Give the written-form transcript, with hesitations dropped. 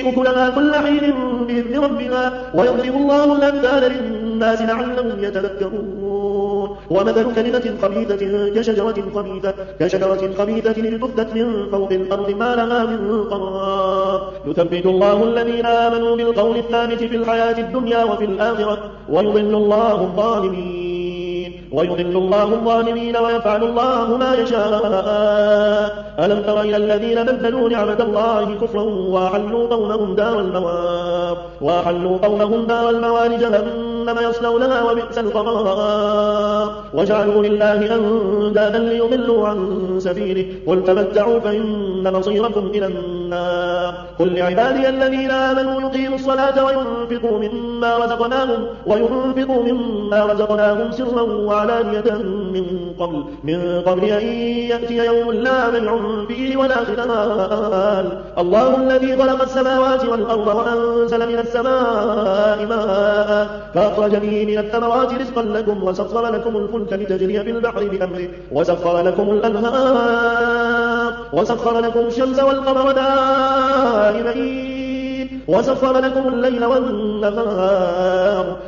تضيء أكلها كل حين بإذن ربها ويضرب الله الأمثال للناس لعلهم يتذكرون ومثل كلمة خبيثة كشجرة خبيثة اجتثت من فوق الأرض ما لها من قرار يثبت الله الذين آمنوا بالقول الثابت في الحياة الدنيا وفي الآخرة ويضل الله الظالمين ويفعل الله ما يشاء. ألم تر إلى الذين بدلوا نعمة الله كفرا وأحلوا قومهم دار الموال جهنم يصلونها وبئس القرار وجعلوا لله أندادا ليضلوا عن سبيله قل تمتعوا فإن مصيركم إلى النار قل لعبادي الذين آمنوا يقيموا الصلاة وينفقوا مما رزقناهم سرا وعلانية من قبل أن يأتي يوم لا بيع فيه ولا خلال الله الذي خلق السماوات والأرض وأنزل من السماء ماء فأخرج به من الثمرات رزقا لكم وسخر لكم الفلك لتجري في البحر بأمره وسخر لكم الأنهار وسخر لكم الشمس والقمر دائبين وسخر لكم الليل والنهار